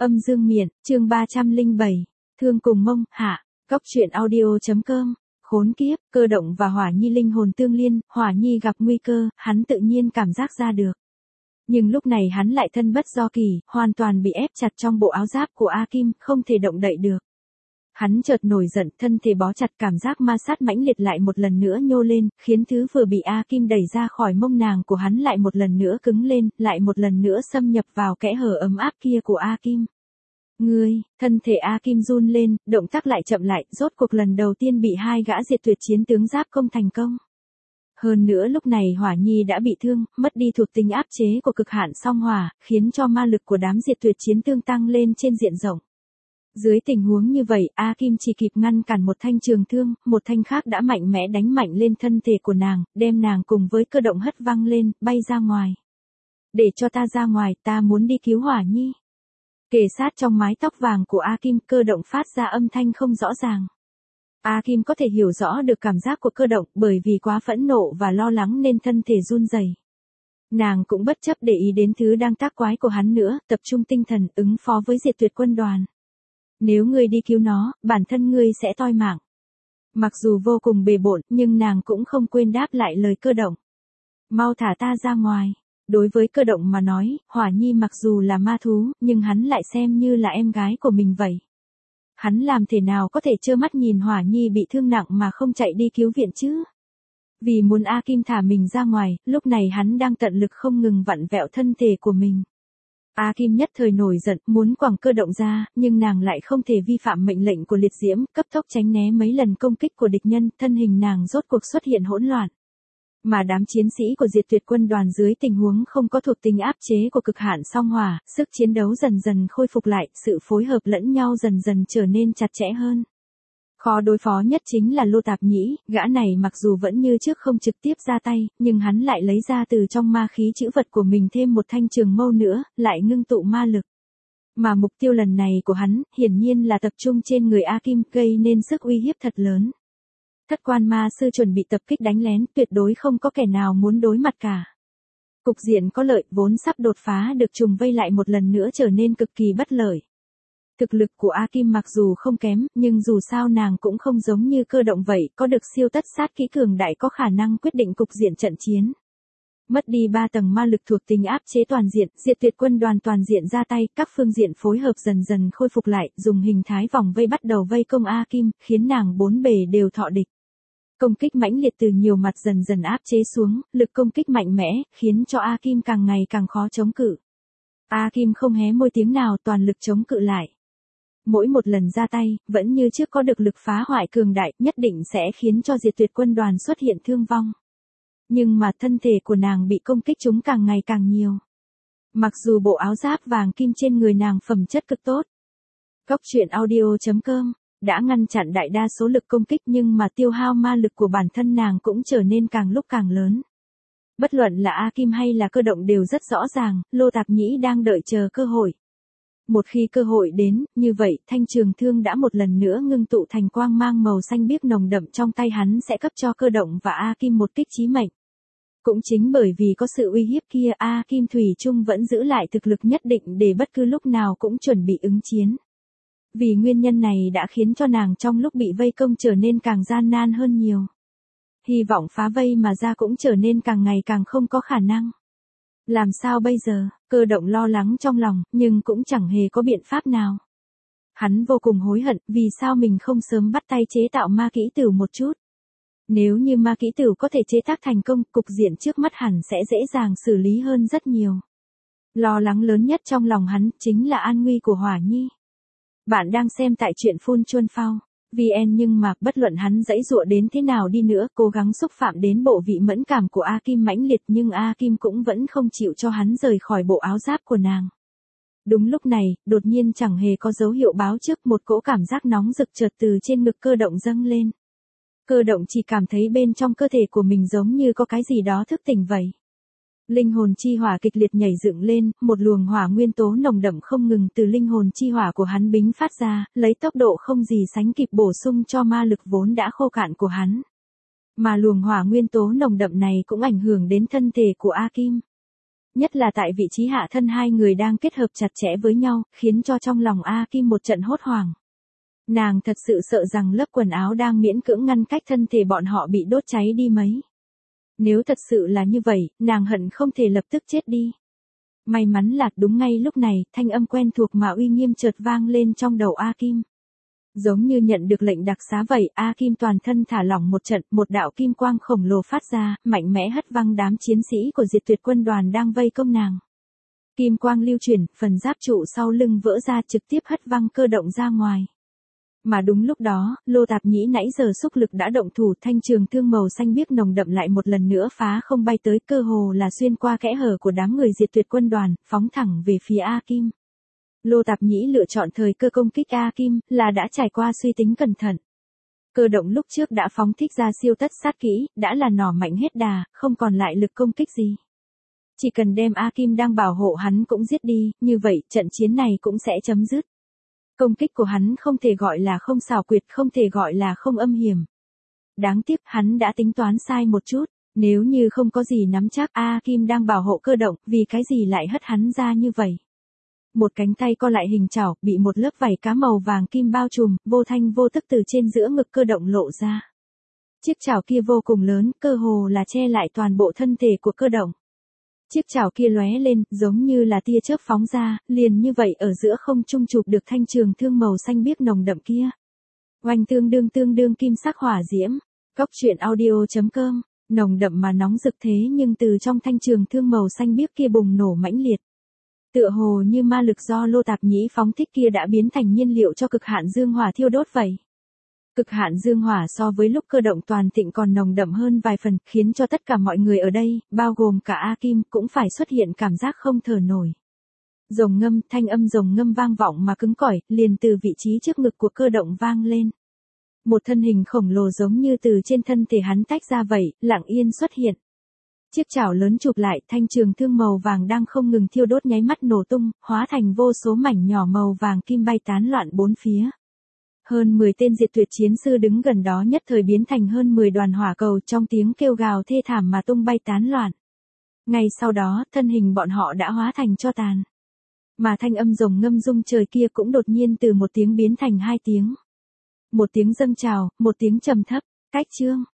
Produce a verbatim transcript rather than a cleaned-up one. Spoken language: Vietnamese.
Âm dương miện, chương ba trăm lẻ bảy, thương cùng mông, hạ, góc truyện audio chấm com. Khốn kiếp, Cơ Động và Hỏa Nhi linh hồn tương liên, Hỏa Nhi gặp nguy cơ, hắn tự nhiên cảm giác ra được. Nhưng lúc này hắn lại thân bất do kỳ, hoàn toàn bị ép chặt trong bộ áo giáp của A Kim, không thể động đậy được. Hắn chợt nổi giận, thân thể bó chặt, cảm giác ma sát mãnh liệt lại một lần nữa nhô lên, khiến thứ vừa bị A Kim đẩy ra khỏi mông nàng của hắn lại một lần nữa cứng lên, lại một lần nữa xâm nhập vào kẽ hở ấm áp kia của A Kim. Ngươi, thân thể A Kim run lên, động tác lại chậm lại, rốt cuộc lần đầu tiên bị hai gã diệt tuyệt chiến tướng giáp công thành công. Hơn nữa lúc này Hỏa Nhi đã bị thương, mất đi thuộc tính áp chế của cực hạn song hỏa, khiến cho ma lực của đám diệt tuyệt chiến tương tăng lên trên diện rộng. Dưới tình huống như vậy, A Kim chỉ kịp ngăn cản một thanh trường thương, một thanh khác đã mạnh mẽ đánh mạnh lên thân thể của nàng, đem nàng cùng với Cơ Động hất văng lên, bay ra ngoài. Để cho ta ra ngoài, ta muốn đi cứu Hỏa Nhi. Kề sát trong mái tóc vàng của A Kim, Cơ Động phát ra âm thanh không rõ ràng. A Kim có thể hiểu rõ được cảm giác của Cơ Động, bởi vì quá phẫn nộ và lo lắng nên thân thể run rẩy. Nàng cũng bất chấp để ý đến thứ đang tác quái của hắn nữa, tập trung tinh thần ứng phó với diệt tuyệt quân đoàn. Nếu ngươi đi cứu nó, bản thân ngươi sẽ toi mạng. Mặc dù vô cùng bề bộn, nhưng nàng cũng không quên đáp lại lời Cơ Động. Mau thả ta ra ngoài. Đối với Cơ Động mà nói, Hỏa Nhi mặc dù là ma thú, nhưng hắn lại xem như là em gái của mình vậy. Hắn làm thế nào có thể trơ mắt nhìn Hỏa Nhi bị thương nặng mà không chạy đi cứu viện chứ? Vì muốn A Kim thả mình ra ngoài, lúc này hắn đang tận lực không ngừng vặn vẹo thân thể của mình. A Kim nhất thời nổi giận, muốn quẳng Cơ Động ra, nhưng nàng lại không thể vi phạm mệnh lệnh của liệt diễm, cấp tốc tránh né mấy lần công kích của địch nhân, thân hình nàng rốt cuộc xuất hiện hỗn loạn. Mà đám chiến sĩ của diệt tuyệt quân đoàn dưới tình huống không có thuộc tính áp chế của cực hạn song hỏa, sức chiến đấu dần dần khôi phục lại, sự phối hợp lẫn nhau dần dần trở nên chặt chẽ hơn. Khó đối phó nhất chính là Lô Tạp Nhĩ, gã này mặc dù vẫn như trước không trực tiếp ra tay, nhưng hắn lại lấy ra từ trong ma khí chữ vật của mình thêm một thanh trường mâu nữa, lại ngưng tụ ma lực. Mà mục tiêu lần này của hắn, hiển nhiên là tập trung trên người A Kim, gây nên sức uy hiếp thật lớn. Thất quan ma sư chuẩn bị tập kích đánh lén, tuyệt đối không có kẻ nào muốn đối mặt cả. Cục diện có lợi, vốn sắp đột phá được trùng vây lại một lần nữa trở nên cực kỳ bất lợi. Thực lực của A Kim mặc dù không kém, nhưng dù sao nàng cũng không giống như Cơ Động vậy, có được siêu tất sát kỹ cường đại có khả năng quyết định cục diện trận chiến. Mất đi ba tầng ma lực thuộc tính áp chế toàn diện, diệt tuyệt quân đoàn toàn diện ra tay, các phương diện phối hợp dần dần khôi phục lại, dùng hình thái vòng vây bắt đầu vây công A Kim, khiến nàng bốn bề đều thọ địch. Công kích mãnh liệt từ nhiều mặt dần dần áp chế xuống, lực công kích mạnh mẽ, khiến cho A Kim càng ngày càng khó chống cự. A Kim không hé môi tiếng nào, toàn lực chống cự lại. Mỗi một lần ra tay, vẫn như trước có được lực phá hoại cường đại, nhất định sẽ khiến cho diệt tuyệt quân đoàn xuất hiện thương vong. Nhưng mà thân thể của nàng bị công kích chúng càng ngày càng nhiều. Mặc dù bộ áo giáp vàng kim trên người nàng phẩm chất cực tốt. Góc truyện audio chấm com đã ngăn chặn đại đa số lực công kích, nhưng mà tiêu hao ma lực của bản thân nàng cũng trở nên càng lúc càng lớn. Bất luận là A Kim hay là Cơ Động đều rất rõ ràng, Lô Tạp Nhĩ đang đợi chờ cơ hội. Một khi cơ hội đến, như vậy, thanh trường thương đã một lần nữa ngưng tụ thành quang mang màu xanh biếc nồng đậm trong tay hắn sẽ cấp cho Cơ Động và A Kim một kích chí mệnh. Cũng chính bởi vì có sự uy hiếp kia, A Kim thủy chung vẫn giữ lại thực lực nhất định để bất cứ lúc nào cũng chuẩn bị ứng chiến. Vì nguyên nhân này đã khiến cho nàng trong lúc bị vây công trở nên càng gian nan hơn nhiều. Hy vọng phá vây mà ra cũng trở nên càng ngày càng không có khả năng. Làm sao bây giờ? Cơ Động lo lắng trong lòng, nhưng cũng chẳng hề có biện pháp nào. Hắn vô cùng hối hận, vì sao mình không sớm bắt tay chế tạo ma kỹ tử một chút. Nếu như ma kỹ tử có thể chế tác thành công, cục diện trước mắt hẳn sẽ dễ dàng xử lý hơn rất nhiều. Lo lắng lớn nhất trong lòng hắn, chính là an nguy của Hỏa Nhi. Bạn đang xem tại truyện Phun Chuân Phao vê en, nhưng mà, bất luận hắn giãy giụa đến thế nào đi nữa, cố gắng xúc phạm đến bộ vị mẫn cảm của A Kim mãnh liệt, nhưng A Kim cũng vẫn không chịu cho hắn rời khỏi bộ áo giáp của nàng. Đúng lúc này, đột nhiên chẳng hề có dấu hiệu báo trước, một cỗ cảm giác nóng rực chợt từ trên ngực Cơ Động dâng lên. Cơ Động chỉ cảm thấy bên trong cơ thể của mình giống như có cái gì đó thức tỉnh vậy. Linh hồn chi hỏa kịch liệt nhảy dựng lên, một luồng hỏa nguyên tố nồng đậm không ngừng từ linh hồn chi hỏa của hắn bính phát ra, lấy tốc độ không gì sánh kịp bổ sung cho ma lực vốn đã khô cạn của hắn. Mà luồng hỏa nguyên tố nồng đậm này cũng ảnh hưởng đến thân thể của A Kim. Nhất là tại vị trí hạ thân hai người đang kết hợp chặt chẽ với nhau, khiến cho trong lòng A Kim một trận hốt hoảng. Nàng thật sự sợ rằng lớp quần áo đang miễn cưỡng ngăn cách thân thể bọn họ bị đốt cháy đi mấy. Nếu thật sự là như vậy, nàng hận không thể lập tức chết đi. May mắn là đúng ngay lúc này, thanh âm quen thuộc mà uy nghiêm chợt vang lên trong đầu A Kim. Giống như nhận được lệnh đặc xá vậy, A Kim toàn thân thả lỏng một trận, một đạo kim quang khổng lồ phát ra, mạnh mẽ hất văng đám chiến sĩ của diệt tuyệt quân đoàn đang vây công nàng. Kim quang lưu chuyển, phần giáp trụ sau lưng vỡ ra trực tiếp hất văng cơ động ra ngoài. Mà đúng lúc đó, Lô Tạp Nhĩ nãy giờ xúc lực đã động thủ, thanh trường thương màu xanh biếc nồng đậm lại một lần nữa phá không bay tới, cơ hồ là xuyên qua kẽ hở của đám người diệt tuyệt quân đoàn, phóng thẳng về phía A Kim. Lô Tạp Nhĩ lựa chọn thời cơ công kích A Kim, là đã trải qua suy tính cẩn thận. Cơ động lúc trước đã phóng thích ra siêu tất sát kỹ, đã là nỏ mạnh hết đà, không còn lại lực công kích gì. Chỉ cần đem A Kim đang bảo hộ hắn cũng giết đi, như vậy trận chiến này cũng sẽ chấm dứt. Công kích của hắn không thể gọi là không xảo quyệt, không thể gọi là không âm hiểm. Đáng tiếc hắn đã tính toán sai một chút, nếu như không có gì nắm chắc A Kim đang bảo hộ cơ động, vì cái gì lại hất hắn ra như vậy. Một cánh tay co lại hình chảo, bị một lớp vảy cá màu vàng kim bao trùm, vô thanh vô tức từ trên giữa ngực cơ động lộ ra. Chiếc chảo kia vô cùng lớn, cơ hồ là che lại toàn bộ thân thể của cơ động. Chiếc chảo kia lóe lên, giống như là tia chớp phóng ra, liền như vậy ở giữa không trung chụp được thanh trường thương màu xanh biếc nồng đậm kia. Oanh tương đương tương đương kim sắc hỏa diễm. Cóc truyện audio chấm com, nồng đậm mà nóng rực thế nhưng từ trong thanh trường thương màu xanh biếc kia bùng nổ mãnh liệt. Tựa hồ như ma lực do Lô Tạp Nhĩ phóng thích kia đã biến thành nhiên liệu cho cực hạn dương hỏa thiêu đốt vậy. Cực hạn dương hỏa so với lúc cơ động toàn thịnh còn nồng đậm hơn vài phần, khiến cho tất cả mọi người ở đây, bao gồm cả A Kim, cũng phải xuất hiện cảm giác không thở nổi. Rồng ngâm, thanh âm rồng ngâm vang vọng mà cứng cỏi, liền từ vị trí trước ngực của cơ động vang lên. Một thân hình khổng lồ giống như từ trên thân thể hắn tách ra vậy, lặng yên xuất hiện. Chiếc chảo lớn chụp lại, thanh trường thương màu vàng đang không ngừng thiêu đốt nháy mắt nổ tung, hóa thành vô số mảnh nhỏ màu vàng kim bay tán loạn bốn phía. Hơn mười tên diệt tuyệt chiến sư đứng gần đó nhất thời biến thành hơn mười đoàn hỏa cầu, trong tiếng kêu gào thê thảm mà tung bay tán loạn. Ngay sau đó, thân hình bọn họ đã hóa thành tro tàn. Mà thanh âm rồng ngâm rung trời kia cũng đột nhiên từ một tiếng biến thành hai tiếng. Một tiếng dâng trào, một tiếng trầm thấp, cách chương.